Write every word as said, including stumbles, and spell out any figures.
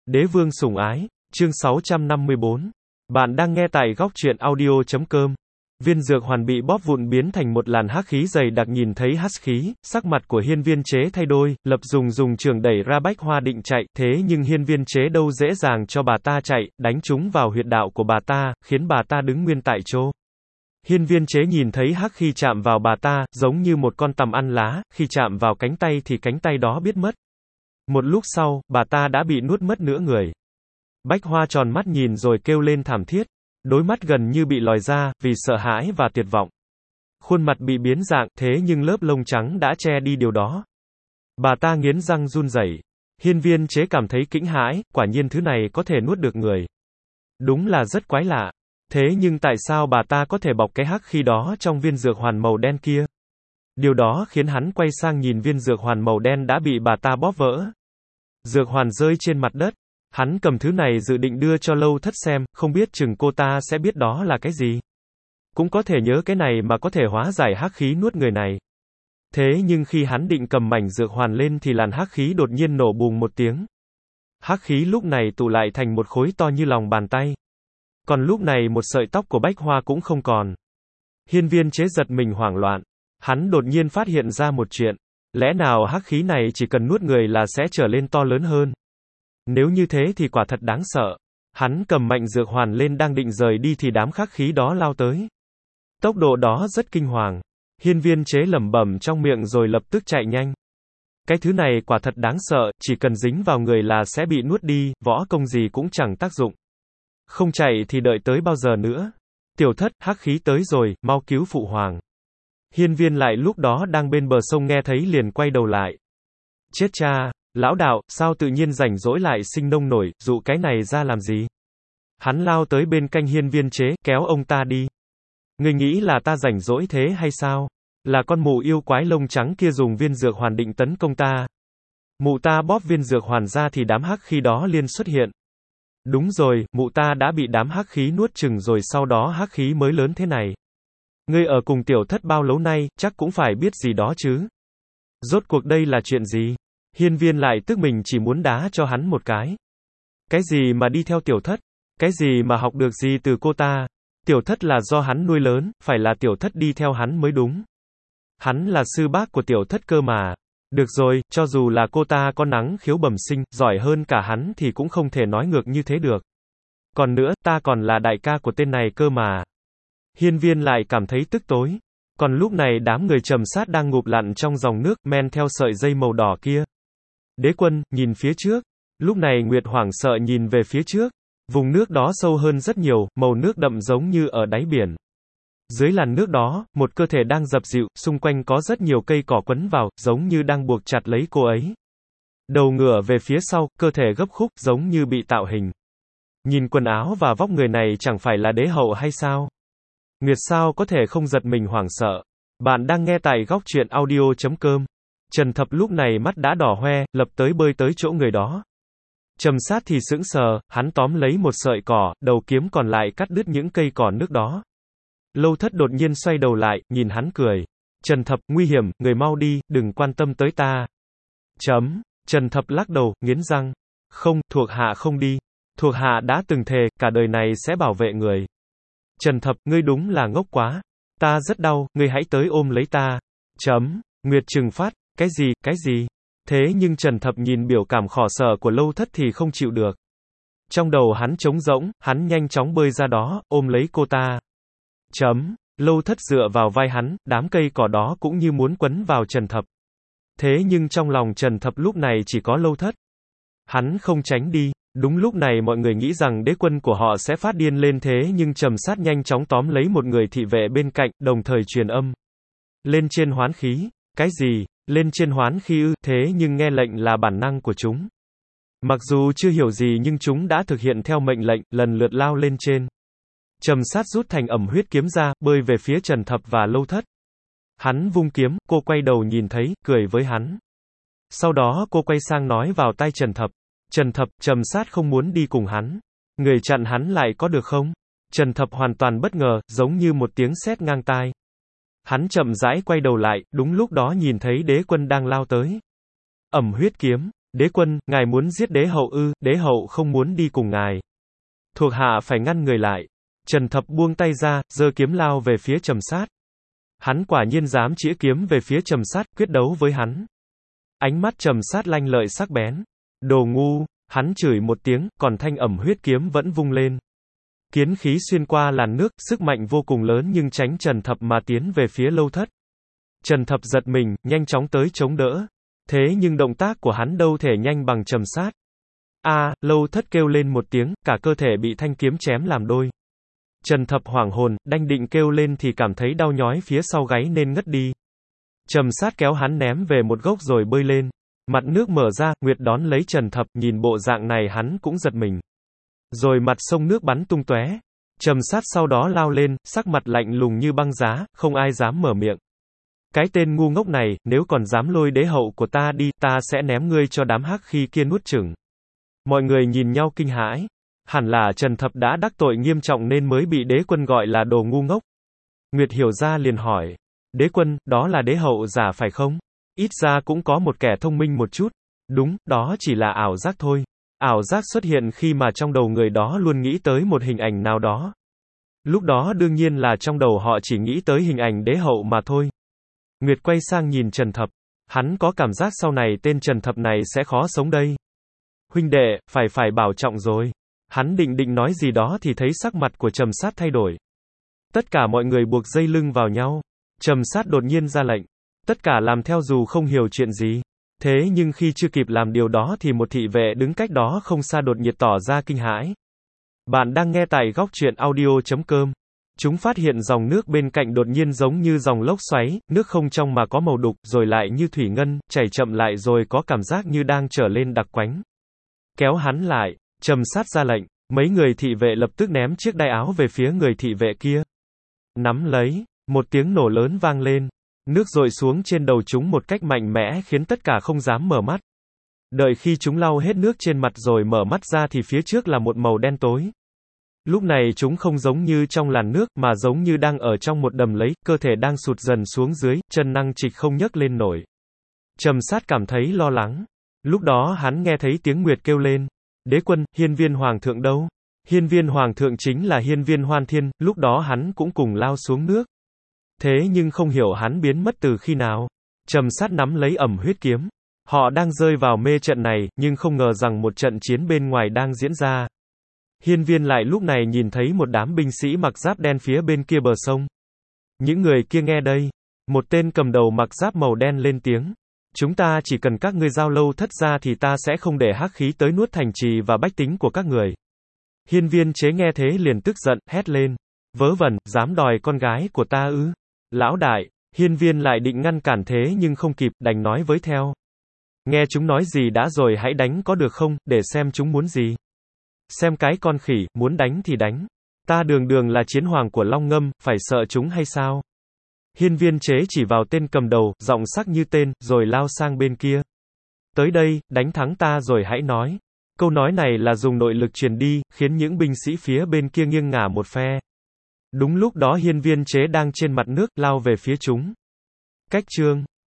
Đế vương sủng ái, chương sáu trăm năm mươi bốn. Bạn đang nghe tại góc truyện audio chấm com. Viên dược hoàn bị bóp vụn biến thành một làn hắc khí dày đặc, nhìn thấy hắc khí, sắc mặt của Hiên Viên Chế thay đổi, lập dùng dùng trường đẩy ra Bách Hoa định chạy, thế nhưng Hiên Viên Chế đâu dễ dàng cho bà ta chạy, đánh trúng vào huyệt đạo của bà ta, khiến bà ta đứng nguyên tại chỗ. Hiên Viên Chế nhìn thấy hắc khí chạm vào bà ta, giống như một con tằm ăn lá, khi chạm vào cánh tay thì cánh tay đó biết mất. Một lúc sau, bà ta đã bị nuốt mất nửa người. Bách Hoa tròn mắt nhìn rồi kêu lên thảm thiết. Đôi mắt gần như bị lòi ra, vì sợ hãi và tuyệt vọng. Khuôn mặt bị biến dạng, thế nhưng lớp lông trắng đã che đi điều đó. Bà ta nghiến răng run rẩy. Hiên Viên Chế cảm thấy kinh hãi, quả nhiên thứ này có thể nuốt được người. Đúng là rất quái lạ. Thế nhưng tại sao bà ta có thể bọc cái hắc khí đó trong viên dược hoàn màu đen kia? Điều đó khiến hắn quay sang nhìn viên dược hoàn màu đen đã bị bà ta bóp vỡ. Dược hoàn rơi trên mặt đất. Hắn cầm thứ này dự định đưa cho Lâu Thất xem, không biết chừng cô ta sẽ biết đó là cái gì. Cũng có thể nhớ cái này mà có thể hóa giải hắc khí nuốt người này. Thế nhưng khi hắn định cầm mảnh dược hoàn lên thì làn hắc khí đột nhiên nổ bùng một tiếng. Hắc khí lúc này tụ lại thành một khối to như lòng bàn tay. Còn lúc này một sợi tóc của Bách Hoa cũng không còn. Hiên Viên Chế giật mình hoảng loạn. Hắn đột nhiên phát hiện ra một chuyện. Lẽ nào hắc khí này chỉ cần nuốt người là sẽ trở lên to lớn hơn? Nếu như thế thì quả thật đáng sợ. Hắn cầm mạnh dược hoàn lên đang định rời đi thì đám hắc khí đó lao tới. Tốc độ đó rất kinh hoàng. Hiên Viên Chế lẩm bẩm trong miệng rồi lập tức chạy nhanh. Cái thứ này quả thật đáng sợ, chỉ cần dính vào người là sẽ bị nuốt đi, võ công gì cũng chẳng tác dụng. Không chạy thì đợi tới bao giờ nữa? Tiểu Thất, hắc khí tới rồi, mau cứu phụ hoàng. Hiên Viên lại lúc đó đang bên bờ sông nghe thấy liền quay đầu lại. Chết cha! Lão đạo, sao tự nhiên rảnh rỗi lại sinh nông nổi, dụ cái này ra làm gì? Hắn lao tới bên cạnh Hiên Viên Chế, kéo ông ta đi. Ngươi nghĩ là ta rảnh rỗi thế hay sao? Là con mụ yêu quái lông trắng kia dùng viên dược hoàn định tấn công ta. Mụ ta bóp viên dược hoàn ra thì đám hắc khí đó liền xuất hiện. Đúng rồi, mụ ta đã bị đám hắc khí nuốt chừng rồi sau đó hắc khí mới lớn thế này. Ngươi ở cùng Tiểu Thất bao lâu nay, chắc cũng phải biết gì đó chứ? Rốt cuộc đây là chuyện gì? Hiên Viên lại tức mình chỉ muốn đá cho hắn một cái. Cái gì mà đi theo Tiểu Thất? Cái gì mà học được gì từ cô ta? Tiểu Thất là do hắn nuôi lớn, phải là Tiểu Thất đi theo hắn mới đúng. Hắn là sư bác của Tiểu Thất cơ mà. Được rồi, cho dù là cô ta có nắng khiếu bẩm sinh, giỏi hơn cả hắn thì cũng không thể nói ngược như thế được. Còn nữa, ta còn là đại ca của tên này cơ mà. Hiên Viên lại cảm thấy tức tối. Còn lúc này đám người trầm sát đang ngụp lặn trong dòng nước, men theo sợi dây màu đỏ kia. Đế quân, nhìn phía trước. Lúc này Nguyệt hoảng sợ nhìn về phía trước. Vùng nước đó sâu hơn rất nhiều, màu nước đậm giống như ở đáy biển. Dưới làn nước đó, một cơ thể đang dập dịu, xung quanh có rất nhiều cây cỏ quấn vào, giống như đang buộc chặt lấy cô ấy. Đầu ngửa về phía sau, cơ thể gấp khúc, giống như bị tạo hình. Nhìn quần áo và vóc người này chẳng phải là đế hậu hay sao? Nguyệt sao có thể không giật mình hoảng sợ. Bạn đang nghe tại góc truyện audio chấm com. Trần Thập lúc này mắt đã đỏ hoe, lập tới bơi tới chỗ người đó. Trầm Sát thì sững sờ, hắn tóm lấy một sợi cỏ, đầu kiếm còn lại cắt đứt những cây cỏ nước đó. Lâu Thất đột nhiên xoay đầu lại, nhìn hắn cười. Trần Thập, nguy hiểm, người mau đi, đừng quan tâm tới ta. Chấm. Trần Thập lắc đầu, nghiến răng. Không, thuộc hạ không đi. Thuộc hạ đã từng thề, cả đời này sẽ bảo vệ người. Trần Thập, ngươi đúng là ngốc quá. Ta rất đau, ngươi hãy tới ôm lấy ta. Chấm. Nguyệt trừng phát, cái gì, cái gì? Thế nhưng Trần Thập nhìn biểu cảm khổ sở của Lâu Thất thì không chịu được. Trong đầu hắn trống rỗng, hắn nhanh chóng bơi ra đó, ôm lấy cô ta. Chấm. Lâu Thất dựa vào vai hắn, đám cây cỏ đó cũng như muốn quấn vào Trần Thập. Thế nhưng trong lòng Trần Thập lúc này chỉ có Lâu Thất. Hắn không tránh đi. Đúng lúc này mọi người nghĩ rằng đế quân của họ sẽ phát điên lên thế nhưng Trầm Sát nhanh chóng tóm lấy một người thị vệ bên cạnh, đồng thời truyền âm. Lên trên hoán khí. Cái gì? Lên trên hoán khí ư? Thế nhưng nghe lệnh là bản năng của chúng. Mặc dù chưa hiểu gì nhưng chúng đã thực hiện theo mệnh lệnh, lần lượt lao lên trên. Trầm Sát rút thành ẩm huyết kiếm ra, bơi về phía Trần Thập và Lâu Thất. Hắn vung kiếm, cô quay đầu nhìn thấy, cười với hắn. Sau đó cô quay sang nói vào tai Trần Thập. Trần Thập, Trầm Sát không muốn đi cùng hắn. Người chặn hắn lại có được không? Trần Thập hoàn toàn bất ngờ, giống như một tiếng sét ngang tai. Hắn chậm rãi quay đầu lại, đúng lúc đó nhìn thấy đế quân đang lao tới. Ẩm huyết kiếm. Đế quân, ngài muốn giết đế hậu ư, đế hậu không muốn đi cùng ngài. Thuộc hạ phải ngăn người lại. Trần Thập buông tay ra, giơ kiếm lao về phía Trầm Sát. Hắn quả nhiên dám chĩa kiếm về phía Trầm Sát, quyết đấu với hắn. Ánh mắt Trầm Sát lanh lợi sắc bén. Đồ ngu, hắn chửi một tiếng, còn thanh ẩm huyết kiếm vẫn vung lên. Kiến khí xuyên qua làn nước, sức mạnh vô cùng lớn nhưng tránh Trần Thập mà tiến về phía Lâu Thất. Trần Thập giật mình, nhanh chóng tới chống đỡ. Thế nhưng động tác của hắn đâu thể nhanh bằng Trầm Sát. A, à, Lâu Thất kêu lên một tiếng, cả cơ thể bị thanh kiếm chém làm đôi. Trần Thập hoảng hồn, đanh định kêu lên thì cảm thấy đau nhói phía sau gáy nên ngất đi. Trầm Sát kéo hắn ném về một gốc rồi bơi lên. Mặt nước mở ra, Nguyệt đón lấy Trần Thập, nhìn bộ dạng này hắn cũng giật mình. Rồi mặt sông nước bắn tung tóe. Trầm Sát sau đó lao lên, sắc mặt lạnh lùng như băng giá, không ai dám mở miệng. Cái tên ngu ngốc này, nếu còn dám lôi đế hậu của ta đi, ta sẽ ném ngươi cho đám hắc khi kia nuốt chửng. Mọi người nhìn nhau kinh hãi. Hẳn là Trần Thập đã đắc tội nghiêm trọng nên mới bị đế quân gọi là đồ ngu ngốc. Nguyệt hiểu ra liền hỏi. Đế quân, đó là đế hậu giả phải không? Ít ra cũng có một kẻ thông minh một chút. Đúng, đó chỉ là ảo giác thôi. Ảo giác xuất hiện khi mà trong đầu người đó luôn nghĩ tới một hình ảnh nào đó. Lúc đó đương nhiên là trong đầu họ chỉ nghĩ tới hình ảnh đế hậu mà thôi. Nguyệt quay sang nhìn Trần Thập. Hắn có cảm giác sau này tên Trần Thập này sẽ khó sống đây. Huynh đệ, phải phải bảo trọng rồi. Hắn định định nói gì đó thì thấy sắc mặt của Trầm Sát thay đổi. Tất cả mọi người buộc dây lưng vào nhau. Trầm Sát đột nhiên ra lệnh. Tất cả làm theo dù không hiểu chuyện gì. Thế nhưng khi chưa kịp làm điều đó thì một thị vệ đứng cách đó không xa đột nhiệt tỏ ra kinh hãi. Bạn đang nghe tại góc truyện audio chấm com. Chúng phát hiện dòng nước bên cạnh đột nhiên giống như dòng lốc xoáy, nước không trong mà có màu đục, rồi lại như thủy ngân, chảy chậm lại rồi có cảm giác như đang trở lên đặc quánh. Kéo hắn lại, Trầm Sát ra lệnh, mấy người thị vệ lập tức ném chiếc đai áo về phía người thị vệ kia. Nắm lấy, một tiếng nổ lớn vang lên. Nước dội xuống trên đầu chúng một cách mạnh mẽ khiến tất cả không dám mở mắt. Đợi khi chúng lau hết nước trên mặt rồi mở mắt ra thì phía trước là một màu đen tối. Lúc này chúng không giống như trong làn nước mà giống như đang ở trong một đầm lầy, cơ thể đang sụt dần xuống dưới, chân năng trịch không nhấc lên nổi. Trầm Sát cảm thấy lo lắng. Lúc đó hắn nghe thấy tiếng Nguyệt kêu lên. Đế quân, hiên viên hoàng thượng đâu? Hiên viên hoàng thượng chính là hiên viên Hoan Thiên, lúc đó hắn cũng cùng lao xuống nước. Thế nhưng không hiểu hắn biến mất từ khi nào. Trầm Sát nắm lấy ẩm huyết kiếm. Họ đang rơi vào mê trận này, nhưng không ngờ rằng một trận chiến bên ngoài đang diễn ra. Hiên viên lại lúc này nhìn thấy một đám binh sĩ mặc giáp đen phía bên kia bờ sông. Những người kia nghe đây. Một tên cầm đầu mặc giáp màu đen lên tiếng. Chúng ta chỉ cần các ngươi giao Lâu Thất ra thì ta sẽ không để hắc khí tới nuốt thành trì và bách tính của các người. Hiên viên chế nghe thế liền tức giận, hét lên. Vớ vẩn, dám đòi con gái của ta ư? Lão đại, hiên viên lại định ngăn cản thế nhưng không kịp, đành nói với theo. Nghe chúng nói gì đã rồi hãy đánh có được không, để xem chúng muốn gì. Xem cái con khỉ, muốn đánh thì đánh. Ta đường đường là chiến hoàng của Long Ngâm, phải sợ chúng hay sao? Hiên viên chế chỉ vào tên cầm đầu, giọng sắc như tên, rồi lao sang bên kia. Tới đây, đánh thắng ta rồi hãy nói. Câu nói này là dùng nội lực truyền đi, khiến những binh sĩ phía bên kia nghiêng ngả một phe. Đúng lúc đó hiên viên chế đang trên mặt nước, lao về phía chúng. Cách chương